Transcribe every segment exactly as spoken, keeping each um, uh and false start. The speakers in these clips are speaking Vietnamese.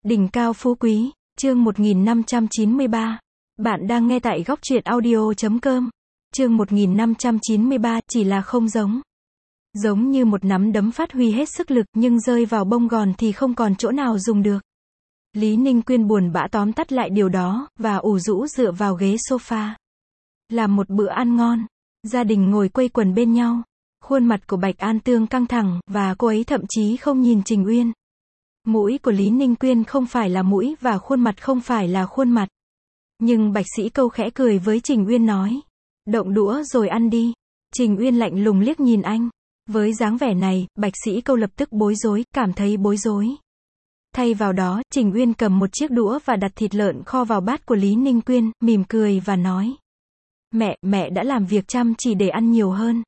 Đỉnh cao phú quý, chương một nghìn năm trăm chín mươi ba. Bạn đang nghe tại góc truyện audio chấm com. Chương một nghìn năm trăm chín mươi ba, chỉ là không giống. Giống như một nắm đấm phát huy hết sức lực, nhưng rơi vào bông gòn thì không còn chỗ nào dùng được. Lý Ninh Quyên buồn bã tóm tắt lại điều đó, và ủ rũ dựa vào ghế sofa. Làm một bữa ăn ngon. Gia đình ngồi quây quần bên nhau. Khuôn mặt của Bạch An Tương căng thẳng, và cô ấy thậm chí không nhìn Trình Uyên. Mũi của Lý Ninh Quyên không phải là mũi, và khuôn mặt không phải là khuôn mặt. Nhưng Bạch Sĩ Câu khẽ cười với Trình Uyên nói. Động đũa rồi ăn đi. Trình Uyên lạnh lùng liếc nhìn anh. Với dáng vẻ này, Bạch Sĩ Câu lập tức bối rối, cảm thấy bối rối. Thay vào đó, Trình Uyên cầm một chiếc đũa và đặt thịt lợn kho vào bát của Lý Ninh Quyên, mỉm cười và nói. Mẹ, mẹ đã làm việc chăm chỉ để ăn nhiều hơn.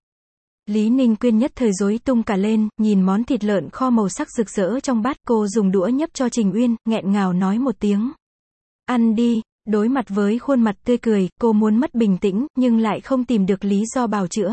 Lý Ninh Quyên nhất thời rối tung cả lên, nhìn món thịt lợn kho màu sắc rực rỡ trong bát, cô dùng đũa nhấp cho Trình Uyên, nghẹn ngào nói một tiếng. Ăn đi. Đối mặt với khuôn mặt tươi cười, cô muốn mất bình tĩnh, nhưng lại không tìm được lý do bào chữa.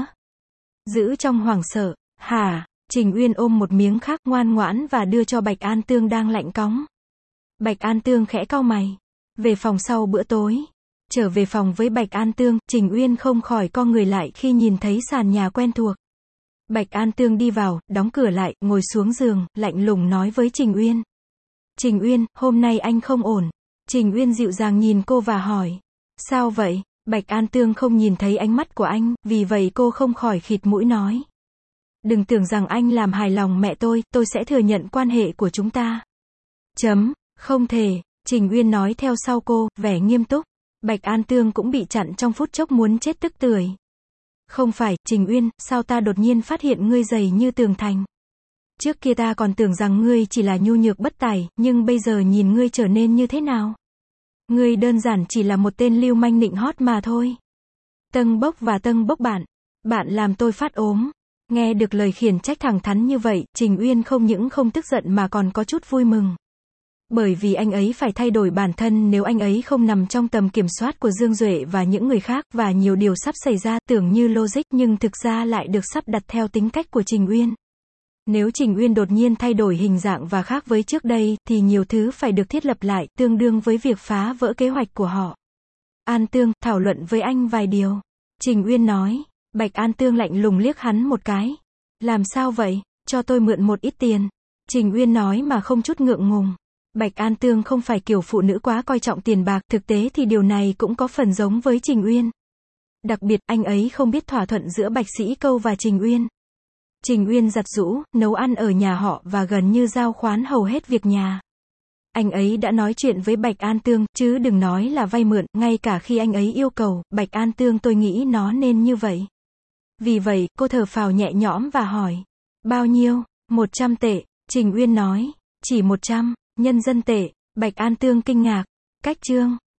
Giữ trong hoảng sợ. Hả? Trình Uyên ôm một miếng khác ngoan ngoãn và đưa cho Bạch An Tương đang lạnh cóng. Bạch An Tương khẽ cau mày. Về phòng sau bữa tối. Trở về phòng với Bạch An Tương, Trình Uyên không khỏi co người lại khi nhìn thấy sàn nhà quen thuộc. Bạch An Tương đi vào, đóng cửa lại, ngồi xuống giường, lạnh lùng nói với Trình Uyên. Trình Uyên, hôm nay anh không ổn. Trình Uyên dịu dàng nhìn cô và hỏi. Sao vậy? Bạch An Tương không nhìn thấy ánh mắt của anh, vì vậy cô không khỏi khịt mũi nói. Đừng tưởng rằng anh làm hài lòng mẹ tôi, tôi sẽ thừa nhận quan hệ của chúng ta. Chấm, không thể. Trình Uyên nói theo sau cô, vẻ nghiêm túc. Bạch An Tương cũng bị chặn trong phút chốc muốn chết tức tưởi. Không phải, Trình Uyên, sao ta đột nhiên phát hiện ngươi dày như tường thành. Trước kia ta còn tưởng rằng ngươi chỉ là nhu nhược bất tài, nhưng bây giờ nhìn ngươi trở nên như thế nào? Ngươi đơn giản chỉ là một tên lưu manh nịnh hót mà thôi. Tâng bốc và tâng bốc bạn. Bạn làm tôi phát ốm. Nghe được lời khiển trách thẳng thắn như vậy, Trình Uyên không những không tức giận mà còn có chút vui mừng. Bởi vì anh ấy phải thay đổi bản thân nếu anh ấy không nằm trong tầm kiểm soát của Dương Duệ và những người khác, và nhiều điều sắp xảy ra tưởng như logic nhưng thực ra lại được sắp đặt theo tính cách của Trình Uyên. Nếu Trình Uyên đột nhiên thay đổi hình dạng và khác với trước đây, thì nhiều thứ phải được thiết lập lại, tương đương với việc phá vỡ kế hoạch của họ. An Tương, thảo luận với anh vài điều. Trình Uyên nói. Bạch An Tương lạnh lùng liếc hắn một cái. Làm sao vậy? Cho tôi mượn một ít tiền. Trình Uyên nói mà không chút ngượng ngùng. Bạch An Tương không phải kiểu phụ nữ quá coi trọng tiền bạc, thực tế thì điều này cũng có phần giống với Trình Uyên. Đặc biệt, anh ấy không biết thỏa thuận giữa Bạch Sĩ Câu và Trình Uyên. Trình Uyên giặt giũ, nấu ăn ở nhà họ và gần như giao khoán hầu hết việc nhà. Anh ấy đã nói chuyện với Bạch An Tương, chứ đừng nói là vay mượn, ngay cả khi anh ấy yêu cầu, Bạch An Tương tôi nghĩ nó nên như vậy. Vì vậy, cô thở phào nhẹ nhõm và hỏi. Bao nhiêu? Một trăm tệ. Trình Uyên nói. Chỉ một trăm. Nhân dân tệ. Bạch An Tương kinh ngạc. Cách chương.